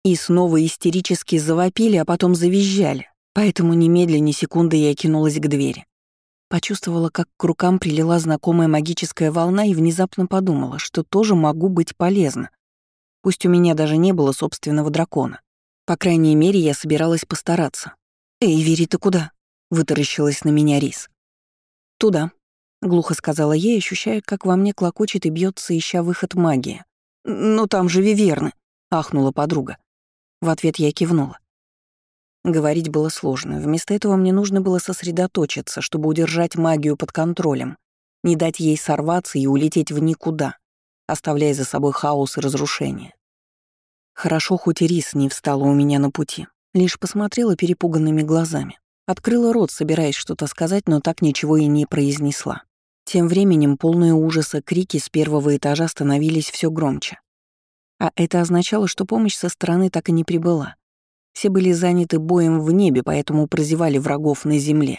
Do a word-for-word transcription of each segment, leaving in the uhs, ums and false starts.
И снова истерически завопили, а потом завизжали. Поэтому немедленно ни секунды я кинулась к двери. Почувствовала, как к рукам прилила знакомая магическая волна и внезапно подумала, что тоже могу быть полезна. Пусть у меня даже не было собственного дракона. По крайней мере, я собиралась постараться. «Эй, Вери, ты куда?» — вытаращилась на меня Рис. «Туда», — глухо сказала ей, ощущая, как во мне клокочет и бьется, ища выход магии. «Но там же виверны», — ахнула подруга. В ответ я кивнула. Говорить было сложно. Вместо этого мне нужно было сосредоточиться, чтобы удержать магию под контролем, не дать ей сорваться и улететь в никуда, оставляя за собой хаос и разрушение. Хорошо, хоть и Рис не встала у меня на пути, лишь посмотрела перепуганными глазами. Открыла рот, собираясь что-то сказать, но так ничего и не произнесла. Тем временем полные ужаса крики с первого этажа становились все громче. А это означало, что помощь со стороны так и не прибыла. Все были заняты боем в небе, поэтому прозевали врагов на земле.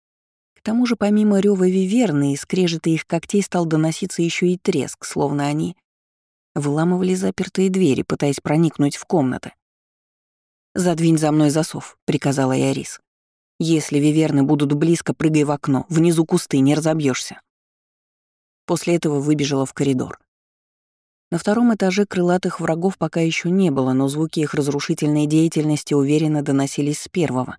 К тому же помимо рёва виверны и скрежета их когтей стал доноситься еще и треск, словно они выламывали запертые двери, пытаясь проникнуть в комнаты. «Задвинь за мной засов», — приказала я Рис. «Если виверны будут близко, прыгай в окно. Внизу кусты, не разобьешься. После этого выбежала в коридор. На втором этаже крылатых врагов пока еще не было, но звуки их разрушительной деятельности уверенно доносились с первого.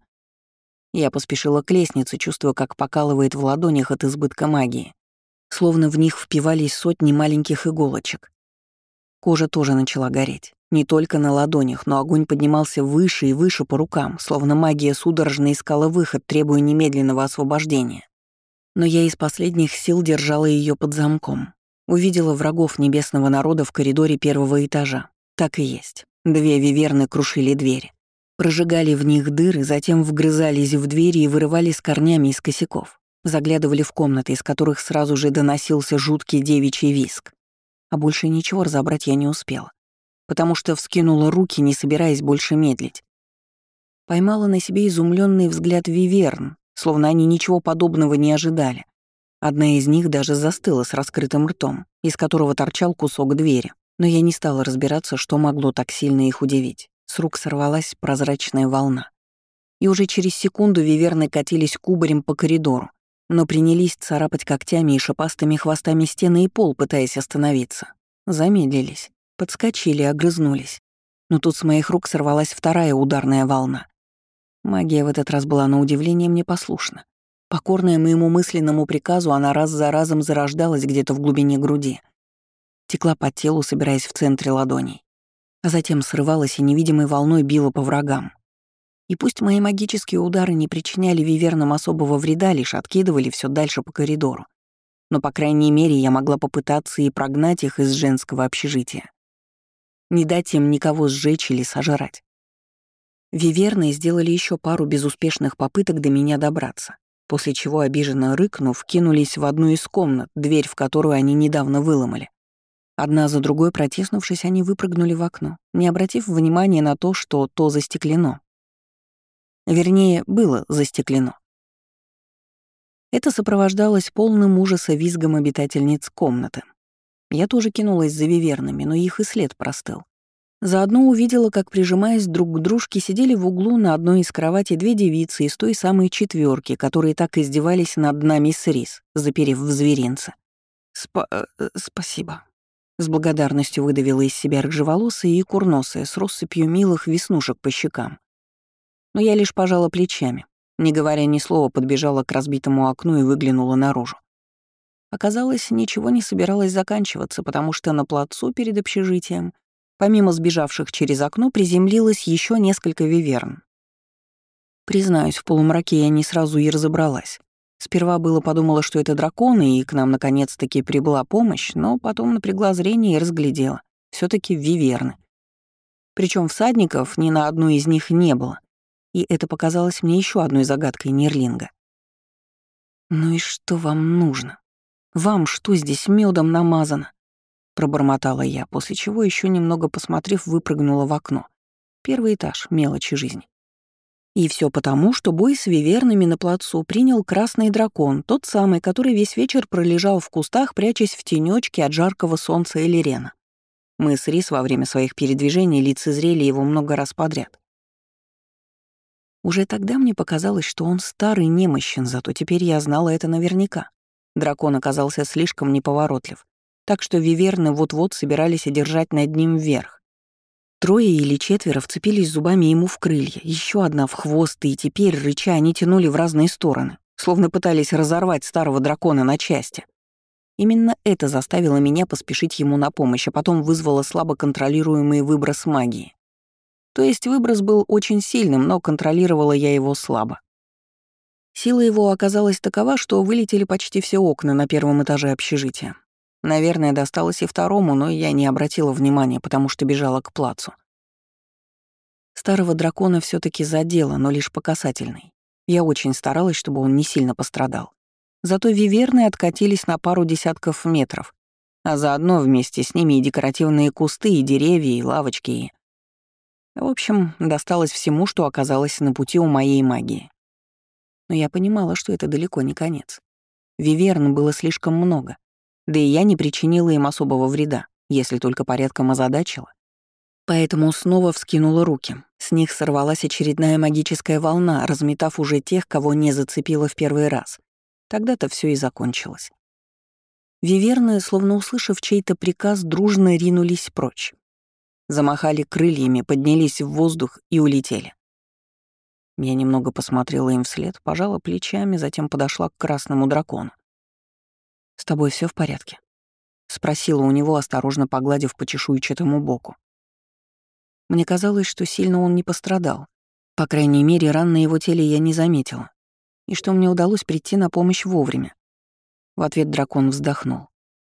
Я поспешила к лестнице, чувствуя, как покалывает в ладонях от избытка магии. Словно в них впивались сотни маленьких иголочек. Кожа тоже начала гореть. Не только на ладонях, но огонь поднимался выше и выше по рукам, словно магия судорожно искала выход, требуя немедленного освобождения. Но я из последних сил держала ее под замком. Увидела врагов небесного народа в коридоре первого этажа. Так и есть. Две виверны крушили двери. Прожигали в них дыры, затем вгрызались в двери и вырывали с корнями из косяков. Заглядывали в комнаты, из которых сразу же доносился жуткий девичий визг. А больше ничего разобрать я не успела, потому что вскинула руки, не собираясь больше медлить. Поймала на себе изумленный взгляд виверн, словно они ничего подобного не ожидали. Одна из них даже застыла с раскрытым ртом, из которого торчал кусок двери. Но я не стала разбираться, что могло так сильно их удивить. С рук сорвалась прозрачная волна. И уже через секунду виверны катились кубарем по коридору, но принялись царапать когтями и шипастыми хвостами стены и пол, пытаясь остановиться. Замедлились, подскочили, огрызнулись. Но тут с моих рук сорвалась вторая ударная волна. Магия в этот раз была на удивление мне послушна. Покорная моему мысленному приказу, она раз за разом зарождалась где-то в глубине груди. Текла по телу, собираясь в центре ладоней. А затем срывалась и невидимой волной била по врагам. И пусть мои магические удары не причиняли вивернам особого вреда, лишь откидывали все дальше по коридору. Но, по крайней мере, я могла попытаться и прогнать их из женского общежития. Не дать им никого сжечь или сожрать. Виверны сделали еще пару безуспешных попыток до меня добраться, после чего, обиженно рыкнув, кинулись в одну из комнат, дверь в которую они недавно выломали. Одна за другой протиснувшись, они выпрыгнули в окно, не обратив внимания на то, что то застеклено. Вернее, было застеклено. Это сопровождалось полным ужаса визгом обитательниц комнаты. Я тоже кинулась за вивернами, но их и след простыл. Заодно увидела, как, прижимаясь друг к дружке, сидели в углу на одной из кроватей две девицы из той самой четверки, которые так издевались над нами с Рис, заперев в зверинце. «Спа... Э, спасибо», — с благодарностью выдавила из себя рыжеволосая и курносая с россыпью милых веснушек по щекам. Но я лишь пожала плечами, не говоря ни слова, подбежала к разбитому окну и выглянула наружу. Оказалось, ничего не собиралось заканчиваться, потому что на плацу перед общежитием, помимо сбежавших через окно, приземлилось еще несколько виверн. Признаюсь, в полумраке я не сразу и разобралась. Сперва было подумала, что это драконы, и к нам наконец-таки прибыла помощь, но потом напрягла зрение и разглядела. все таки виверны. Причем всадников ни на одну из них не было, и это показалось мне еще одной загадкой Нерлинга. «Ну и что вам нужно? Вам что здесь медом намазано?» Пробормотала я, после чего, еще немного посмотрев, выпрыгнула в окно. Первый этаж, мелочи жизни. И все потому, что бой с вивернами на плацу принял красный дракон, тот самый, который весь вечер пролежал в кустах, прячась в тенёчке от жаркого солнца Элирена. Мы с Рис во время своих передвижений лицезрели его много раз подряд. Уже тогда мне показалось, что он старый немощен, зато теперь я знала это наверняка. Дракон оказался слишком неповоротлив, так что виверны вот-вот собирались одержать над ним верх. Трое или четверо вцепились зубами ему в крылья, еще одна в хвост, и теперь, рыча, они тянули в разные стороны, словно пытались разорвать старого дракона на части. Именно это заставило меня поспешить ему на помощь, а потом вызвало слабо контролируемый выброс магии. То есть выброс был очень сильным, но контролировала я его слабо. Сила его оказалась такова, что вылетели почти все окна на первом этаже общежития. Наверное, досталось и второму, но я не обратила внимания, потому что бежала к плацу. Старого дракона все таки задело, но лишь по касательной. Я очень старалась, чтобы он не сильно пострадал. Зато виверны откатились на пару десятков метров, а заодно вместе с ними и декоративные кусты, и деревья, и лавочки, и... В общем, досталось всему, что оказалось на пути у моей магии. Но я понимала, что это далеко не конец. Виверн было слишком много, да и я не причинила им особого вреда, если только порядком озадачила. Поэтому снова вскинула руки. С них сорвалась очередная магическая волна, разметав уже тех, кого не зацепила в первый раз. Тогда-то все и закончилось. Виверны, словно услышав чей-то приказ, дружно ринулись прочь. Замахали крыльями, поднялись в воздух и улетели. Я немного посмотрела им вслед, пожала плечами, затем подошла к красному дракону. «С тобой все в порядке?» — спросила у него, осторожно погладив по чешуйчатому боку. Мне казалось, что сильно он не пострадал. По крайней мере, ран на его теле я не заметила. И что мне удалось прийти на помощь вовремя. В ответ дракон вздохнул.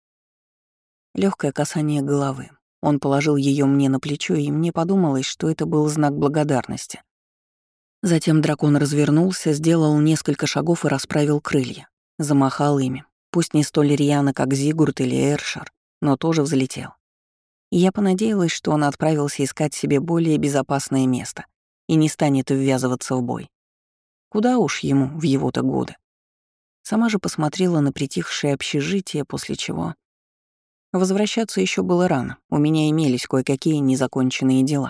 Легкое касание головы. Он положил ее мне на плечо, и мне подумалось, что это был знак благодарности. Затем дракон развернулся, сделал несколько шагов и расправил крылья. Замахал ими, пусть не столь рьяно, как Зигурд или Эршер, но тоже взлетел. И я понадеялась, что он отправился искать себе более безопасное место и не станет ввязываться в бой. Куда уж ему в его-то годы. Сама же посмотрела на притихшее общежитие, после чего... Возвращаться еще было рано, у меня имелись кое-какие незаконченные дела.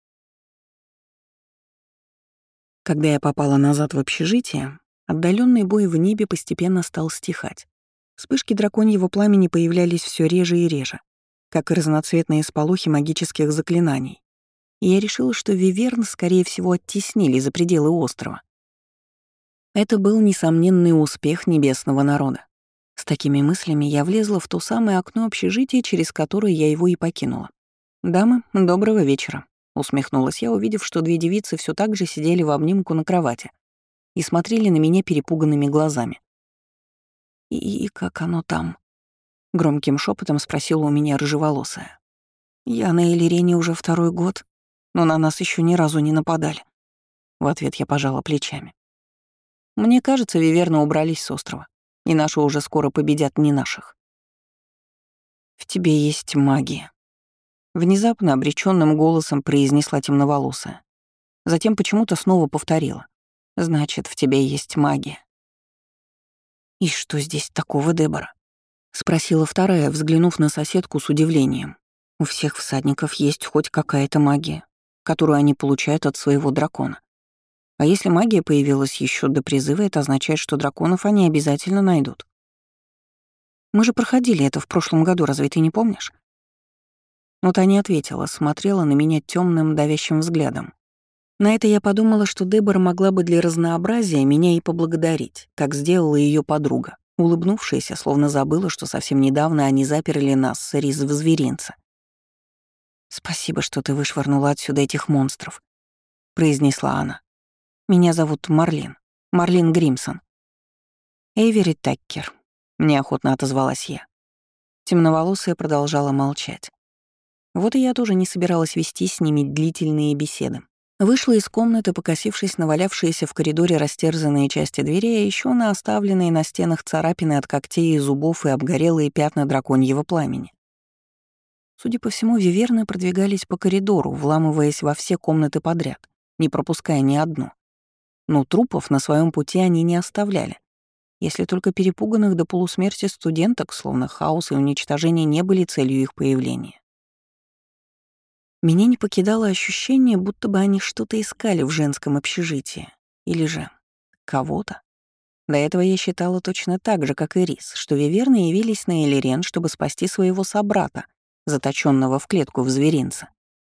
Когда я попала назад в общежитие, отдаленный бой в небе постепенно стал стихать. Вспышки драконьего пламени появлялись все реже и реже, как и разноцветные сполохи магических заклинаний. И я решила, что виверн, скорее всего, оттеснили за пределы острова. Это был несомненный успех небесного народа. С такими мыслями я влезла в то самое окно общежития, через которое я его и покинула. «Дамы, доброго вечера», — усмехнулась я, увидев, что две девицы все так же сидели в обнимку на кровати и смотрели на меня перепуганными глазами. «И, и как оно там?» — громким шепотом спросила у меня рыжеволосая. «Я на Элирене уже второй год, но на нас еще ни разу не нападали». В ответ я пожала плечами. «Мне кажется, виверны убрались с острова, и наши уже скоро победят не наших». «В тебе есть магия», — внезапно обречённым голосом произнесла темноволосая. Затем почему-то снова повторила. «Значит, в тебе есть магия». «И что здесь такого, Дебора?» — спросила вторая, взглянув на соседку с удивлением. «У всех всадников есть хоть какая-то магия, которую они получают от своего дракона. А если магия появилась еще до призыва, это означает, что драконов они обязательно найдут. Мы же проходили это в прошлом году, разве ты не помнишь?» Но та не ответила, смотрела на меня темным давящим взглядом. На это я подумала, что Дебора могла бы для разнообразия меня и поблагодарить, как сделала ее подруга, улыбнувшаяся, словно забыла, что совсем недавно они заперли нас с Риз в зверинце. «Спасибо, что ты вышвырнула отсюда этих монстров», — произнесла она. «Меня зовут Марлин, Марлин Гримсон». «Эйвери Таккер», — неохотно отозвалась я. Темноволосая продолжала молчать. Вот и я тоже не собиралась вести с ними длительные беседы. Вышла из комнаты, покосившись на валявшиеся в коридоре растерзанные части двери, а еще на оставленные на стенах царапины от когтей и зубов и обгорелые пятна драконьего пламени. Судя по всему, виверны продвигались по коридору, вламываясь во все комнаты подряд, не пропуская ни одну. Но трупов на своем пути они не оставляли. Если только перепуганных до полусмерти студенток, словно хаос и уничтожение, не были целью их появления. Меня не покидало ощущение, будто бы они что-то искали в женском общежитии. Или же кого-то. До этого я считала точно так же, как и Рис, что виверны явились на Элирен, чтобы спасти своего собрата, заточенного в клетку в зверинце.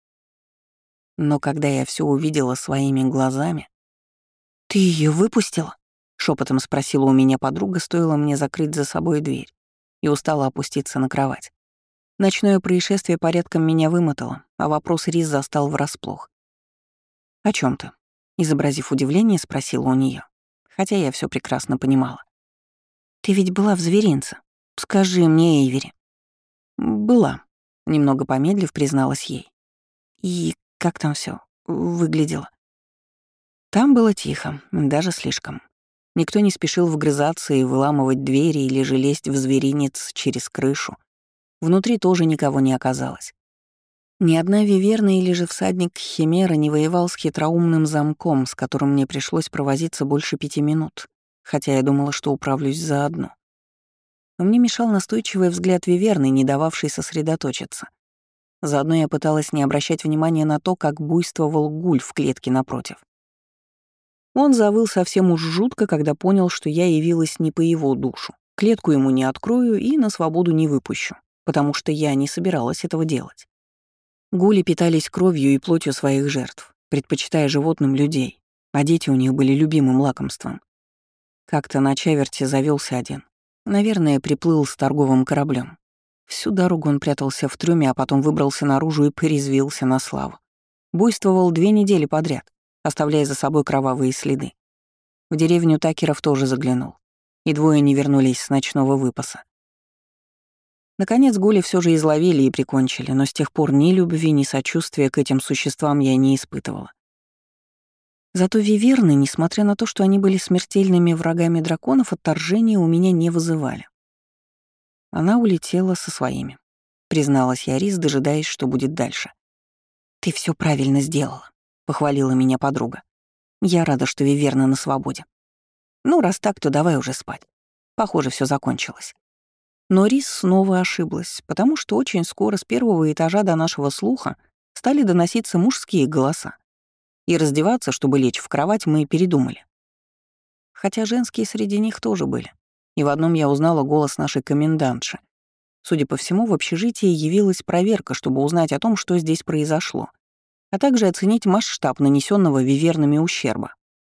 Но когда я все увидела своими глазами... «Ты ее выпустила?» — шепотом спросила у меня подруга, стоило мне закрыть за собой дверь, и устала опуститься на кровать. Ночное происшествие порядком меня вымотало, а вопрос Рис застал врасплох. «О чем ты?» — изобразив удивление, спросила у нее, хотя я все прекрасно понимала. «Ты ведь была в зверинце. Скажи мне, Эйвери». «Была», — немного помедлив призналась ей. «И как там все выглядело?» Там было тихо, даже слишком. Никто не спешил вгрызаться и выламывать двери или же лезть в зверинец через крышу. Внутри тоже никого не оказалось. Ни одна виверна или же всадник Химера не воевал с хитроумным замком, с которым мне пришлось провозиться больше пяти минут, хотя я думала, что управлюсь заодно. Но мне мешал настойчивый взгляд виверны, не дававший сосредоточиться. Заодно я пыталась не обращать внимания на то, как буйствовал гуль в клетке напротив. Он завыл совсем уж жутко, когда понял, что я явилась не по его душу. Клетку ему не открою и на свободу не выпущу, потому что я не собиралась этого делать. Гули питались кровью и плотью своих жертв, предпочитая животным людей, а дети у них были любимым лакомством. Как-то на Чаверте завелся один. Наверное, приплыл с торговым кораблем. Всю дорогу он прятался в трюме, а потом выбрался наружу и порезвился на славу. Буйствовал две недели подряд, оставляя за собой кровавые следы. В деревню Такеров тоже заглянул, и двое не вернулись с ночного выпаса. Наконец Гули все же изловили и прикончили, но с тех пор ни любви, ни сочувствия к этим существам я не испытывала. Зато виверны, несмотря на то, что они были смертельными врагами драконов, отторжения у меня не вызывали. Она улетела со своими, призналась я Рис, дожидаясь, что будет дальше. «Ты все правильно сделала», — похвалила меня подруга. «Я рада, что виверна на свободе. Ну, раз так, то давай уже спать. Похоже, все закончилось». Но Рис снова ошиблась, потому что очень скоро с первого этажа до нашего слуха стали доноситься мужские голоса. И раздеваться, чтобы лечь в кровать, мы передумали. Хотя женские среди них тоже были. И в одном я узнала голос нашей комендантши. Судя по всему, в общежитии явилась проверка, чтобы узнать о том, что здесь произошло, а также оценить масштаб нанесенного вивернами ущерба.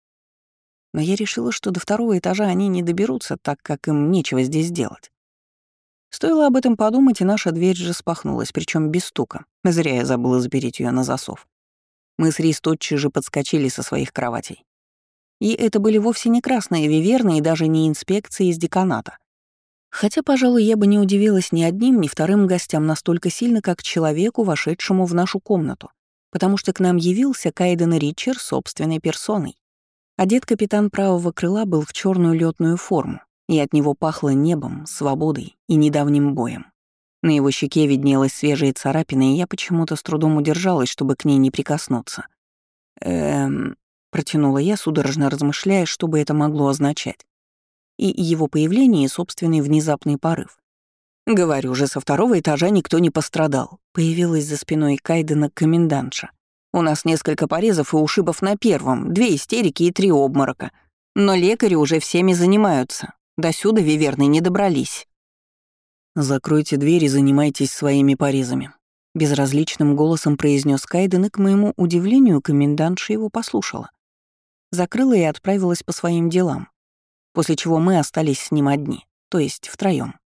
Но я решила, что до второго этажа они не доберутся, так как им нечего здесь делать. Стоило об этом подумать, и наша дверь же распахнулась, причем без стука. Зря я забыла запереть ее на засов. Мы с Рис тотчас же подскочили со своих кроватей. И это были вовсе не красные виверны и даже не инспекции из деканата. Хотя, пожалуй, я бы не удивилась ни одним, ни вторым гостям настолько сильно, как человеку, вошедшему в нашу комнату, потому что к нам явился Кайден Ричер собственной персоной. Одет капитан правого крыла был в черную летную форму, и от него пахло небом, свободой и недавним боем. На его щеке виднелась свежая царапина, и я почему-то с трудом удержалась, чтобы к ней не прикоснуться. «Эм...» — протянула я, судорожно размышляя, что бы это могло означать. И его появление, и собственный внезапный порыв. «Говорю же, со второго этажа никто не пострадал», — появилась за спиной Кайдена комендантша. «У нас несколько порезов и ушибов на первом, две истерики и три обморока. Но лекари уже всеми занимаются. Досюда виверны не добрались». «Закройте дверь и занимайтесь своими порезами», — безразличным голосом произнес Кайден, и, к моему удивлению, комендантша его послушала. Закрыла и отправилась по своим делам, после чего мы остались с ним одни, то есть втроём.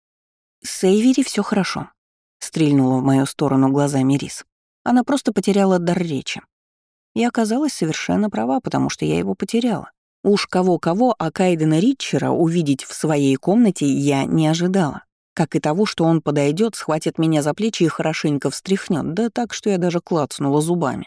«С Эйвери всё хорошо», — стрельнула в мою сторону глазами Рис. Она просто потеряла дар речи. И оказалась совершенно права, потому что я его потеряла. Уж кого-кого, а Кайдена Ритчера увидеть в своей комнате я не ожидала. Как и того, что он подойдет, схватит меня за плечи и хорошенько встряхнет, да так, что я даже клацнула зубами.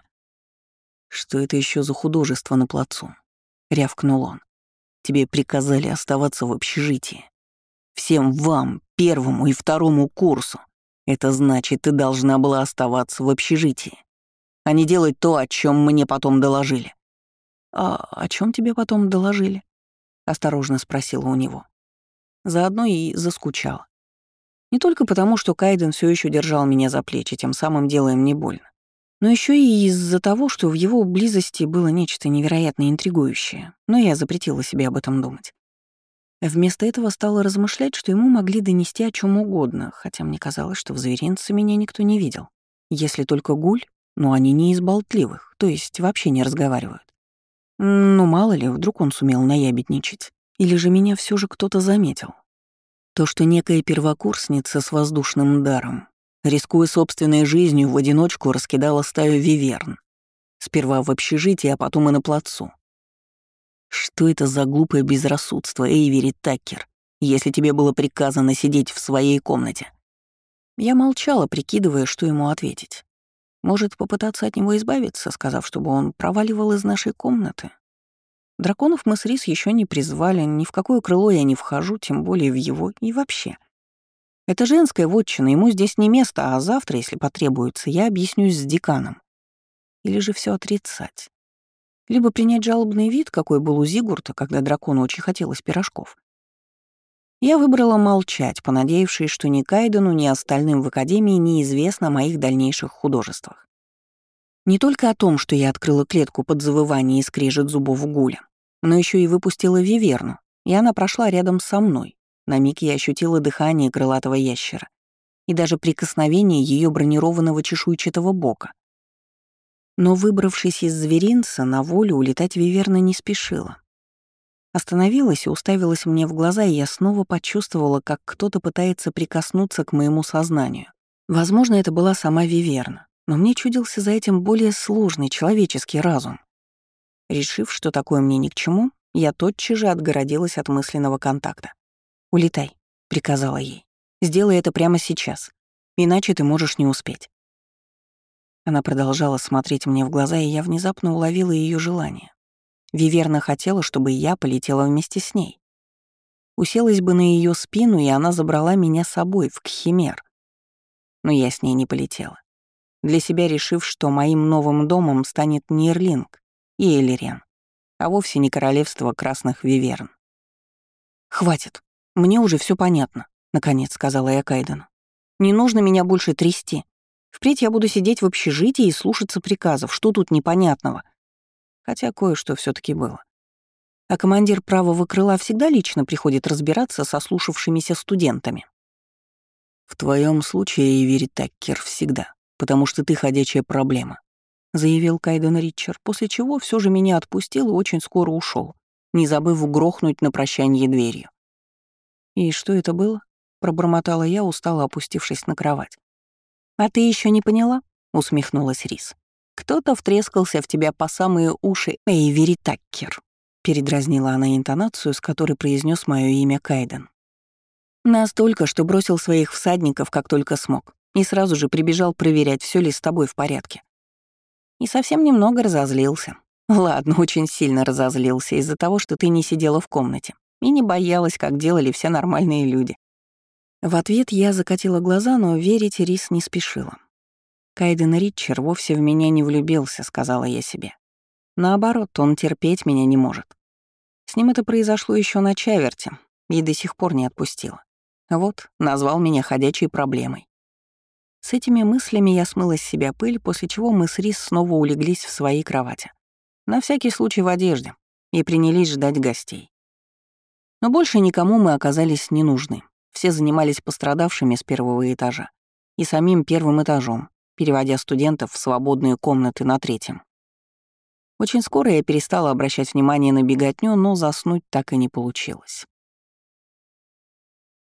«Что это еще за художество на плацу?» — рявкнул он. «Тебе приказали оставаться в общежитии. Всем вам, первому и второму курсу. Это значит, ты должна была оставаться в общежитии, а не делать то, о чем мне потом доложили». «А о чем тебе потом доложили?» — осторожно спросила у него. Заодно и заскучала. Не только потому, что Кайден все еще держал меня за плечи, тем самым делая мне больно, Но еще и из-за того, что в его близости было нечто невероятно интригующее, но я запретила себе об этом думать. Вместо этого стала размышлять, что ему могли донести о чем угодно, хотя мне казалось, что в зверинце меня никто не видел. Если только гуль, но они не из болтливых, то есть вообще не разговаривают. Ну, мало ли, вдруг он сумел наябедничать. Или же меня все же кто-то заметил. То, что некая первокурсница с воздушным даром, рискуя собственной жизнью, в одиночку раскидала стаю виверн. Сперва в общежитии, а потом и на плацу. Что это за глупое безрассудство, Эйвери Таккер, если тебе было приказано сидеть в своей комнате? Я молчала, прикидывая, что ему ответить. Может, попытаться от него избавиться, сказав, чтобы он проваливал из нашей комнаты? Драконов мы с Рис еще не призвали, ни в какое крыло я не вхожу, тем более в его и вообще. Это женская вотчина, ему здесь не место, а завтра, если потребуется, я объяснюсь с деканом. Или же все отрицать. Либо принять жалобный вид, какой был у Зигурта, когда дракону очень хотелось пирожков. Я выбрала молчать, понадеявшись, что ни Кайдену, ни остальным в Академии неизвестно о моих дальнейших художествах. Не только о том, что я открыла клетку под завывание и скрежет зубов гуля, но еще и выпустила виверну, и она прошла рядом со мной. На миг я ощутила дыхание крылатого ящера и даже прикосновение ее бронированного чешуйчатого бока. Но, выбравшись из зверинца, на волю улетать виверна не спешила. Остановилась и уставилась мне в глаза, и я снова почувствовала, как кто-то пытается прикоснуться к моему сознанию. Возможно, это была сама виверна, но мне чудился за этим более сложный человеческий разум. Решив, что такое мне ни к чему, я тотчас же отгородилась от мысленного контакта. «Улетай», — приказала ей. «Сделай это прямо сейчас, иначе ты можешь не успеть». Она продолжала смотреть мне в глаза, и я внезапно уловила ее желание. Виверна хотела, чтобы я полетела вместе с ней. Уселась бы на ее спину, и она забрала меня с собой в Кхимер. Но я с ней не полетела, для себя решив, что моим новым домом станет не Ирлинг и Элирен, а вовсе не королевство красных виверн. «Хватит, мне уже все понятно», — наконец сказала я Кайдену. «Не нужно меня больше трясти. Впредь я буду сидеть в общежитии и слушаться приказов, что тут непонятного?» Хотя кое-что все таки было. А командир правого крыла всегда лично приходит разбираться со слушавшимися студентами. «В твоем случае, Эйвери Таккер, всегда, потому что ты ходячая проблема», — заявил Кайден Ритчер, после чего все же меня отпустил и очень скоро ушел, не забыв грохнуть на прощанье дверью. «И что это было?» — пробормотала я, устало опустившись на кровать. «А ты еще не поняла?» — усмехнулась Рис. «Кто-то втрескался в тебя по самые уши, Эйвери Таккер», — передразнила она интонацию, с которой произнес мое имя Кайден. «Настолько, что бросил своих всадников, как только смог, и сразу же прибежал проверять, все ли с тобой в порядке. И совсем немного разозлился. Ладно, очень сильно разозлился из-за того, что ты не сидела в комнате и не боялась, как делали все нормальные люди». В ответ я закатила глаза, но верить Рис не спешила. «Кайден Ритчер вовсе в меня не влюбился», — сказала я себе. «Наоборот, он терпеть меня не может. С ним это произошло еще на чаверте и до сих пор не отпустило. Вот, назвал меня ходячей проблемой». С этими мыслями я смыла с себя пыль, после чего мы с Рис снова улеглись в своей кровати. На всякий случай в одежде, и принялись ждать гостей. Но больше никому мы оказались не нужны. Все занимались пострадавшими с первого этажа и самим первым этажом, переводя студентов в свободные комнаты на третьем. Очень скоро я перестала обращать внимание на беготню, но заснуть так и не получилось.